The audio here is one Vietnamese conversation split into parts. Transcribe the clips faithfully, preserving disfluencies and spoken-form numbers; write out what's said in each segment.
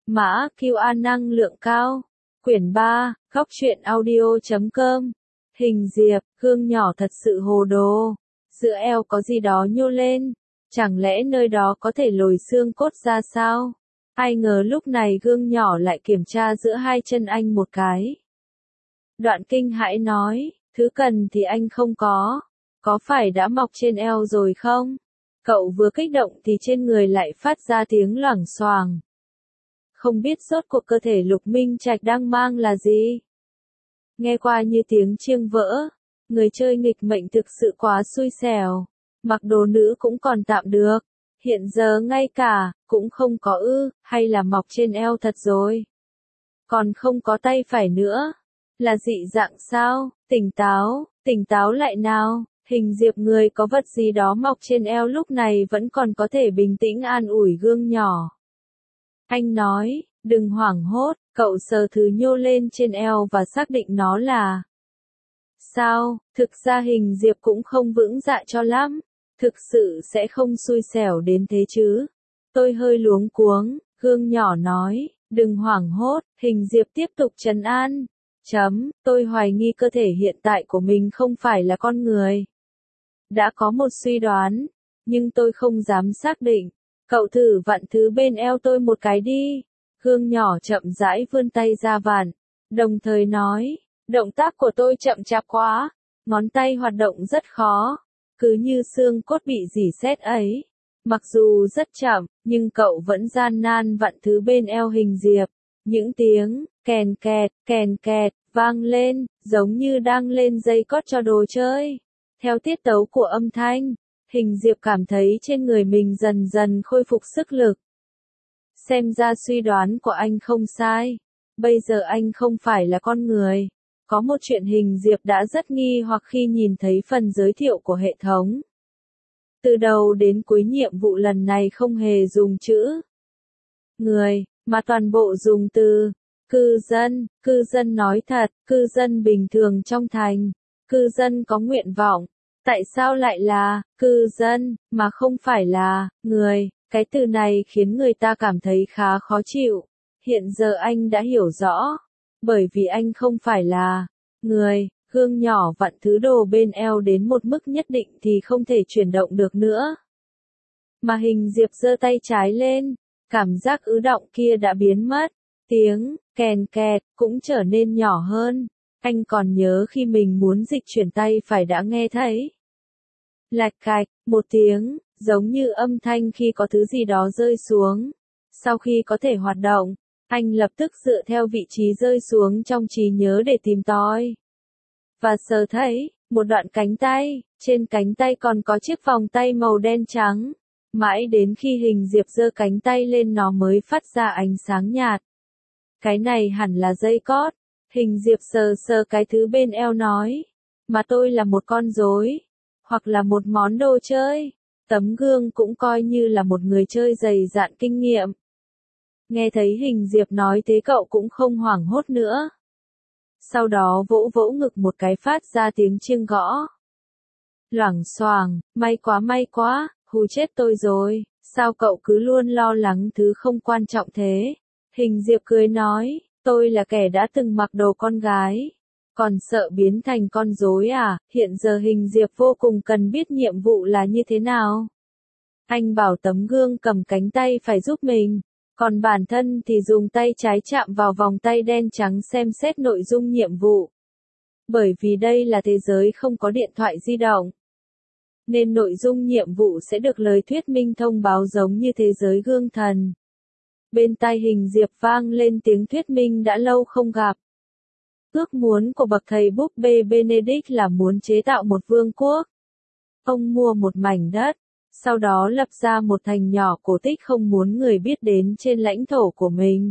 Mã quy a năng lượng cao. Quyển ba, góc truyện audio chấm com. Hình diệp, gương nhỏ thật sự hồ đồ. Giữa eo có gì đó nhô lên. Chẳng lẽ nơi đó có thể lồi xương cốt ra sao? Ai ngờ lúc này gương nhỏ lại kiểm tra giữa hai chân anh một cái. Đoạn kinh hãi nói, thứ cần thì anh không có. Có phải đã mọc trên eo rồi không? Cậu vừa kích động thì trên người lại phát ra tiếng loảng xoảng. Không biết rốt cuộc cơ thể Lục Minh Trạch đang mang là gì? Nghe qua như tiếng chiêng vỡ. Người chơi nghịch mệnh thực sự quá xui xẻo. Mặc đồ nữ cũng còn tạm được. Hiện giờ ngay cả, cũng không có ư, hay là mọc trên eo thật rồi. Còn không có tay phải nữa. Là dị dạng sao? Tỉnh táo, tỉnh táo lại nào. Hình diệp người có vật gì đó mọc trên eo lúc này vẫn còn có thể bình tĩnh an ủi gương nhỏ. Anh nói, đừng hoảng hốt, cậu sờ thứ nhô lên trên eo và xác định nó là... Sao, thực ra hình diệp cũng không vững dạ cho lắm. Thực sự sẽ không xui xẻo đến thế chứ. Tôi hơi luống cuống, gương nhỏ nói, đừng hoảng hốt, hình diệp tiếp tục trấn an. Chấm, tôi hoài nghi cơ thể hiện tại của mình không phải là con người. Đã có một suy đoán, nhưng tôi không dám xác định. Cậu thử vặn thứ bên eo tôi một cái đi. Gương nhỏ chậm rãi vươn tay ra vặn, đồng thời nói, động tác của tôi chậm chạp quá, ngón tay hoạt động rất khó, cứ như xương cốt bị rỉ sét ấy. Mặc dù rất chậm, nhưng cậu vẫn gian nan vặn thứ bên eo hình diệp. Những tiếng, kèn kẹt, kèn kẹt, vang lên, giống như đang lên dây cót cho đồ chơi. Theo tiết tấu của âm thanh, hình diệp cảm thấy trên người mình dần dần khôi phục sức lực. Xem ra suy đoán của anh không sai. Bây giờ anh không phải là con người. Có một chuyện hình diệp đã rất nghi hoặc khi nhìn thấy phần giới thiệu của hệ thống. Từ đầu đến cuối nhiệm vụ lần này không hề dùng chữ người, mà toàn bộ dùng từ cư dân. Cư dân nói thật, cư dân bình thường trong thành. Cư dân có nguyện vọng. Tại sao lại là cư dân, mà không phải là người? Cái từ này khiến người ta cảm thấy khá khó chịu. Hiện giờ anh đã hiểu rõ. Bởi vì anh không phải là người. Gương nhỏ vặn thứ đồ bên eo đến một mức nhất định thì không thể chuyển động được nữa. Mà hình diệp giơ tay trái lên. Cảm giác ứ động kia đã biến mất. Tiếng kèn kẹt cũng trở nên nhỏ hơn. Anh còn nhớ khi mình muốn dịch chuyển tay phải đã nghe thấy. Lạch cạch, một tiếng, giống như âm thanh khi có thứ gì đó rơi xuống. Sau khi có thể hoạt động, anh lập tức dựa theo vị trí rơi xuống trong trí nhớ để tìm tòi. Và sờ thấy, một đoạn cánh tay, trên cánh tay còn có chiếc vòng tay màu đen trắng. Mãi đến khi hình diệp giơ cánh tay lên nó mới phát ra ánh sáng nhạt. Cái này hẳn là dây cót. Hình diệp sờ sờ cái thứ bên eo nói. Mà tôi là một con rối. Hoặc là một món đồ chơi. Tấm gương cũng coi như là một người chơi dày dạn kinh nghiệm. Nghe thấy hình diệp nói thế cậu cũng không hoảng hốt nữa. Sau đó vỗ vỗ ngực một cái phát ra tiếng chiêng gõ. Loảng xoảng, may quá may quá, hù chết tôi rồi, sao cậu cứ luôn lo lắng thứ không quan trọng thế? Hình diệp cười nói, tôi là kẻ đã từng mặc đồ con gái. Còn sợ biến thành con rối à? Hiện giờ hình diệp vô cùng cần biết nhiệm vụ là như thế nào. Anh bảo tấm gương cầm cánh tay phải giúp mình. Còn bản thân thì dùng tay trái chạm vào vòng tay đen trắng xem xét nội dung nhiệm vụ. Bởi vì đây là thế giới không có điện thoại di động. Nên nội dung nhiệm vụ sẽ được lời thuyết minh thông báo giống như thế giới gương thần. Bên tai hình diệp vang lên tiếng thuyết minh đã lâu không gặp. Ước muốn của bậc thầy búp bê Benedict là muốn chế tạo một vương quốc. Ông mua một mảnh đất, sau đó lập ra một thành nhỏ cổ tích không muốn người biết đến trên lãnh thổ của mình.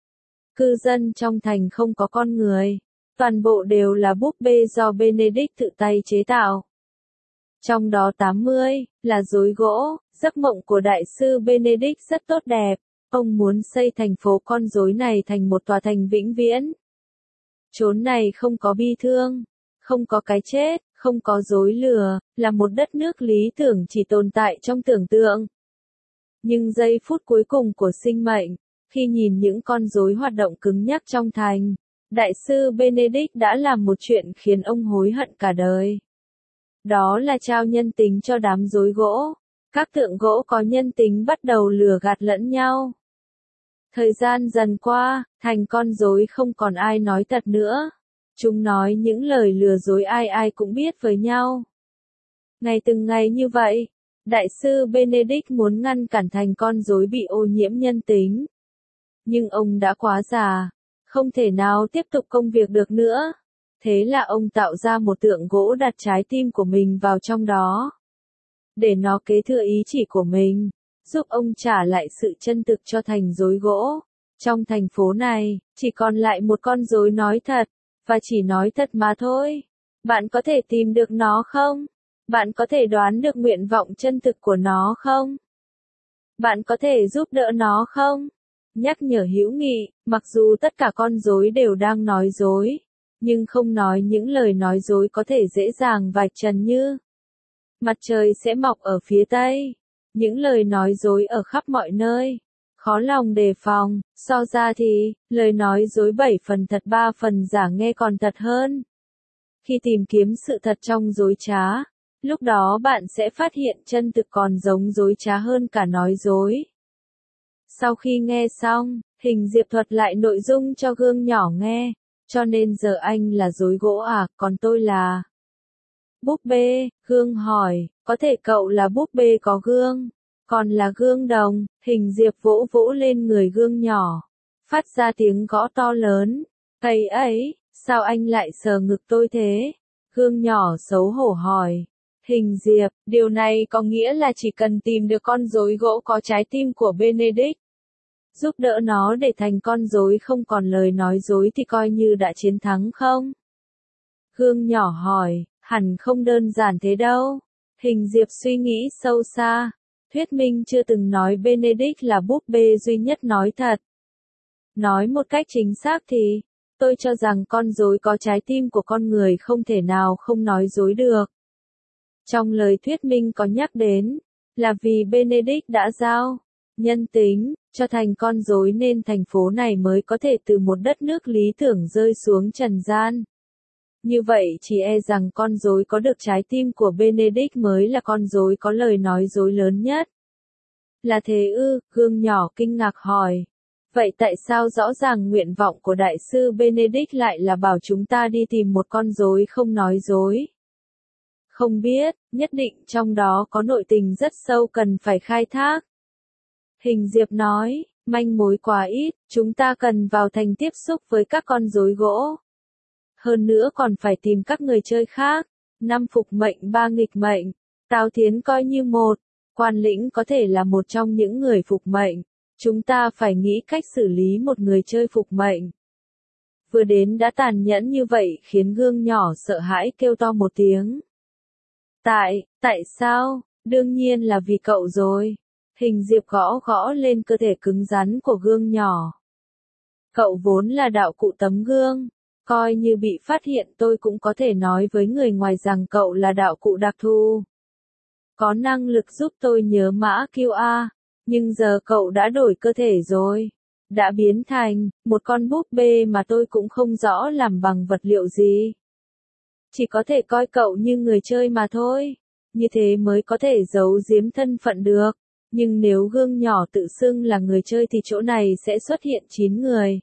Cư dân trong thành không có con người, toàn bộ đều là búp bê do Benedict tự tay chế tạo. Trong đó tám mươi là rối gỗ. Giấc mộng của đại sư Benedict rất tốt đẹp. Ông muốn xây thành phố con rối này thành một tòa thành vĩnh viễn. Chốn này không có bi thương, không có cái chết, không có dối lừa, là một đất nước lý tưởng chỉ tồn tại trong tưởng tượng. Nhưng giây phút cuối cùng của sinh mệnh, Khi nhìn những con rối hoạt động cứng nhắc trong thành, Đại sư Benedict đã làm một chuyện khiến ông hối hận cả đời. Đó là trao nhân tính cho đám rối gỗ. Các tượng gỗ có nhân tính bắt đầu lừa gạt lẫn nhau. Thời gian dần qua, thành con rối không còn ai nói thật nữa. Chúng nói những lời lừa dối ai ai cũng biết với nhau. Ngày từng ngày như vậy, Đại sư Benedict muốn ngăn cản thành con rối bị ô nhiễm nhân tính. Nhưng ông đã quá già, không thể nào tiếp tục công việc được nữa. Thế là ông tạo ra một tượng gỗ đặt trái tim của mình vào trong đó. Để nó kế thừa ý chỉ của mình, giúp ông trả lại sự chân thực cho thành rối gỗ. Trong thành phố này, chỉ còn lại một con rối nói thật, và chỉ nói thật mà thôi. Bạn có thể tìm được nó không? Bạn có thể đoán được nguyện vọng chân thực của nó không? Bạn có thể giúp đỡ nó không? Nhắc nhở hữu nghị, mặc dù tất cả con rối đều đang nói dối, nhưng không nói những lời nói dối có thể dễ dàng vạch trần như mặt trời sẽ mọc ở phía tây. Những lời nói dối ở khắp mọi nơi. Khó lòng đề phòng, so ra thì, lời nói dối bảy phần thật ba phần giả nghe còn thật hơn. Khi tìm kiếm sự thật trong dối trá, lúc đó bạn sẽ phát hiện chân thực còn giống dối trá hơn cả nói dối. Sau khi nghe xong, Hình Diệp thuật lại nội dung cho Gương nhỏ nghe, cho nên giờ anh là dối gỗ à, còn tôi là búp bê. Gương hỏi, có thể cậu là búp bê có gương, còn là gương đồng. Hình Diệp vỗ vỗ lên người Gương nhỏ, phát ra tiếng gõ to lớn. Ấy ấy, sao anh lại sờ ngực tôi thế? Gương nhỏ xấu hổ hỏi. Hình Diệp, điều này có nghĩa là chỉ cần tìm được con rối gỗ có trái tim của Benedict, giúp đỡ nó để thành con rối không còn lời nói dối thì coi như đã chiến thắng không? Gương nhỏ hỏi, hẳn không đơn giản thế đâu. Hình Diệp suy nghĩ sâu xa. Thuyết minh chưa từng nói Benedict là búp bê duy nhất nói thật. Nói một cách chính xác thì, tôi cho rằng con rối có trái tim của con người không thể nào không nói dối được. Trong lời thuyết minh có nhắc đến, là vì Benedict đã giao nhân tính cho thành con rối nên thành phố này mới có thể từ một đất nước lý tưởng rơi xuống trần gian. Như vậy chỉ e rằng con rối có được trái tim của Benedict mới là con rối có lời nói dối lớn nhất. Là thế ư? Gương nhỏ kinh ngạc hỏi. Vậy tại sao rõ ràng nguyện vọng của Đại sư Benedict lại là bảo chúng ta đi tìm một con rối không nói dối? Không biết, nhất định trong đó có nội tình rất sâu cần phải khai thác. Hình Diệp nói, manh mối quá ít, chúng ta cần vào thành tiếp xúc với các con rối gỗ. Hơn nữa còn phải tìm các người chơi khác. Năm phục mệnh ba nghịch mệnh. Tào Thiến coi như một. Quan Lĩnh có thể là một trong những người phục mệnh. Chúng ta phải nghĩ cách xử lý một người chơi phục mệnh. Vừa đến đã tàn nhẫn như vậy khiến Gương nhỏ sợ hãi kêu to một tiếng. Tại, tại sao? Đương nhiên là vì cậu rồi. Hình Diệp gõ gõ lên cơ thể cứng rắn của Gương nhỏ. Cậu vốn là đạo cụ tấm gương. Coi như bị phát hiện tôi cũng có thể nói với người ngoài rằng cậu là đạo cụ đặc thù. Có năng lực giúp tôi nhớ mã quy a. Nhưng giờ cậu đã đổi cơ thể rồi. Đã biến thành một con búp bê mà tôi cũng không rõ làm bằng vật liệu gì. Chỉ có thể coi cậu như người chơi mà thôi. Như thế mới có thể giấu giếm thân phận được. Nhưng nếu Gương nhỏ tự xưng là người chơi thì chỗ này sẽ xuất hiện chín người.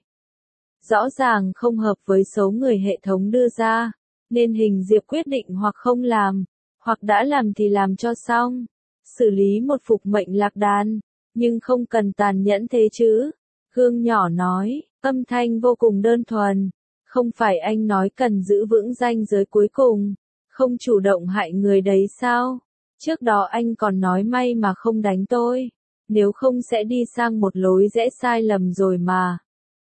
Rõ ràng không hợp với số người hệ thống đưa ra, nên Hình Diệp quyết định hoặc không làm, hoặc đã làm thì làm cho xong. Xử lý một phục mệnh lạc đàn, nhưng không cần tàn nhẫn thế chứ. Gương nhỏ nói, âm thanh vô cùng đơn thuần. Không phải anh nói cần giữ vững ranh giới cuối cùng, không chủ động hại người đấy sao? Trước đó anh còn nói may mà không đánh tôi, nếu không sẽ đi sang một lối rẽ sai lầm rồi mà.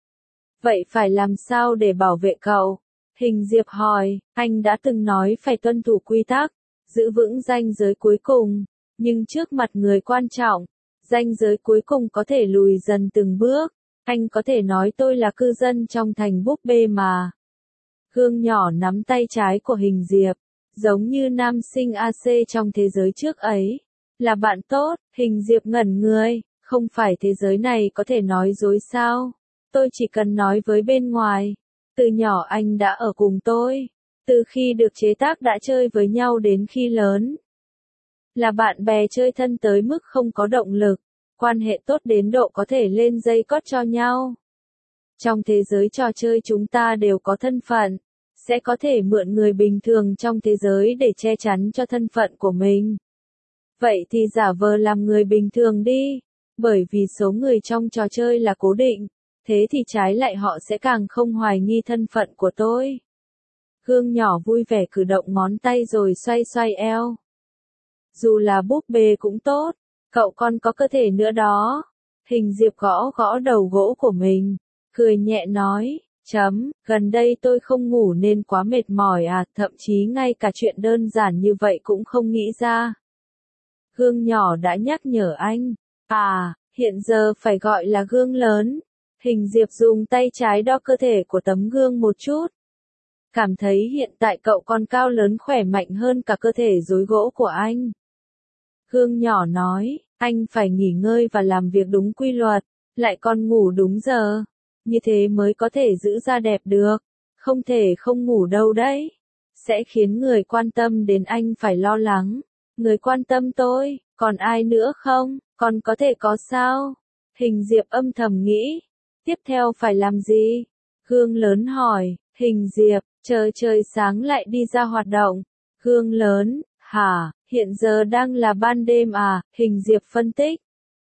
Vậy phải làm sao để bảo vệ cậu? Hình Diệp hỏi, anh đã từng nói phải tuân thủ quy tắc, giữ vững ranh giới cuối cùng, nhưng trước mặt người quan trọng, ranh giới cuối cùng có thể lùi dần từng bước. Anh có thể nói tôi là cư dân trong thành búp bê mà. Gương nhỏ nắm tay trái của Hình Diệp, giống như nam sinh a xê trong thế giới trước ấy. Là bạn tốt. Hình Diệp ngẩn người, Không phải thế giới này có thể nói dối sao? Tôi chỉ cần nói với bên ngoài. Từ nhỏ anh đã ở cùng tôi. Từ khi được chế tác đã chơi với nhau đến khi lớn. Là bạn bè chơi thân tới mức không có động lực. Quan hệ tốt đến độ có thể lên dây cót cho nhau. Trong thế giới trò chơi chúng ta đều có thân phận. Sẽ có thể mượn người bình thường trong thế giới để che chắn cho thân phận của mình. Vậy thì giả vờ làm người bình thường đi. Bởi vì số người trong trò chơi là cố định. Thế thì trái lại họ sẽ càng không hoài nghi thân phận của tôi. Gương nhỏ vui vẻ cử động ngón tay rồi xoay xoay eo. Dù là búp bê cũng tốt. Cậu còn có cơ thể nữa đó. Hình Diệp gõ gõ đầu gỗ của mình. Cười nhẹ nói. Chấm, gần đây tôi không ngủ nên quá mệt mỏi à, thậm chí ngay cả chuyện đơn giản như vậy cũng không nghĩ ra. Gương nhỏ đã nhắc nhở anh. À, hiện giờ phải gọi là gương lớn. Hình Diệp dùng tay trái đo cơ thể của tấm gương một chút. Cảm thấy hiện tại cậu còn cao lớn khỏe mạnh hơn cả cơ thể rối gỗ của anh. Gương nhỏ nói, anh phải nghỉ ngơi và làm việc đúng quy luật, lại còn ngủ đúng giờ. Như thế mới có thể giữ da đẹp được. Không thể không ngủ đâu đấy. Sẽ khiến người quan tâm đến anh phải lo lắng. Người quan tâm tôi, còn ai nữa không? Còn có thể có sao? Hình Diệp âm thầm nghĩ. Tiếp theo phải làm gì? Gương lớn hỏi. Hình Diệp, chờ trời sáng lại đi ra hoạt động. Gương lớn, hả, hiện giờ đang là ban đêm à? Hình Diệp phân tích.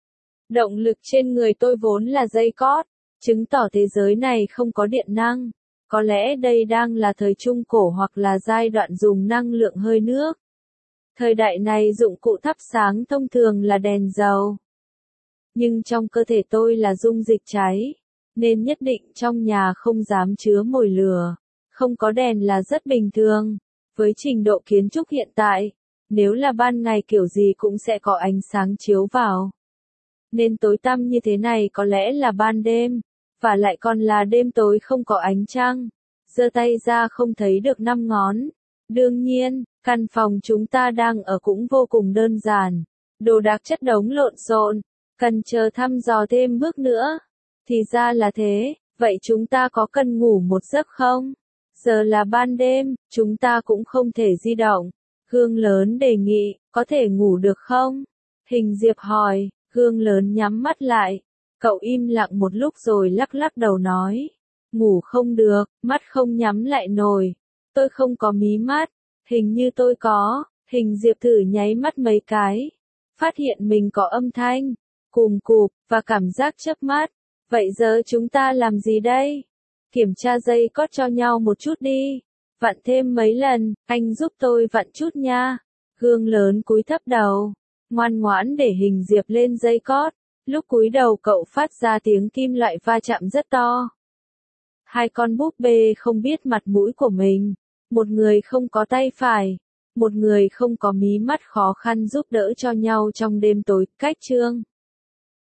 Động lực trên người tôi vốn là dây cót. Chứng tỏ thế giới này không có điện năng. Có lẽ đây đang là thời trung cổ hoặc là giai đoạn dùng năng lượng hơi nước. Thời đại này dụng cụ thắp sáng thông thường là đèn dầu. Nhưng trong cơ thể tôi là dung dịch cháy. Nên nhất định trong nhà không dám chứa mồi lửa. Không có đèn là rất bình thường. Với trình độ kiến trúc hiện tại, nếu là ban ngày kiểu gì cũng sẽ có ánh sáng chiếu vào. Nên tối tăm như thế này có lẽ là ban đêm. Và lại còn là đêm tối không có ánh trăng. Giơ tay ra không thấy được năm ngón. Đương nhiên, căn phòng chúng ta đang ở cũng vô cùng đơn giản. Đồ đạc chất đống lộn xộn. Cần chờ thăm dò thêm bước nữa. Thì ra là thế, vậy chúng ta có cần ngủ một giấc không? Giờ là ban đêm, chúng ta cũng không thể di động. Gương lớn đề nghị, có thể ngủ được không? Hình Diệp hỏi, gương lớn nhắm mắt lại. Cậu im lặng một lúc rồi lắc lắc đầu nói. Ngủ không được, mắt không nhắm lại nổi. Tôi không có mí mắt. Hình như tôi có. Hình Diệp thử nháy mắt mấy cái. Phát hiện mình có âm thanh. Cùm cụp, và cảm giác chớp mắt. Vậy giờ chúng ta làm gì đây? Kiểm tra dây cót cho nhau một chút đi. Vặn thêm mấy lần, anh giúp tôi vặn chút nha. Gương lớn cúi thấp đầu. Ngoan ngoãn để Hình Diệp lên dây cót. Lúc cúi đầu cậu phát ra tiếng kim loại va chạm rất to. Hai con búp bê không biết mặt mũi của mình. Một người không có tay phải. Một người không có mí mắt khó khăn giúp đỡ cho nhau trong đêm tối, cách chương.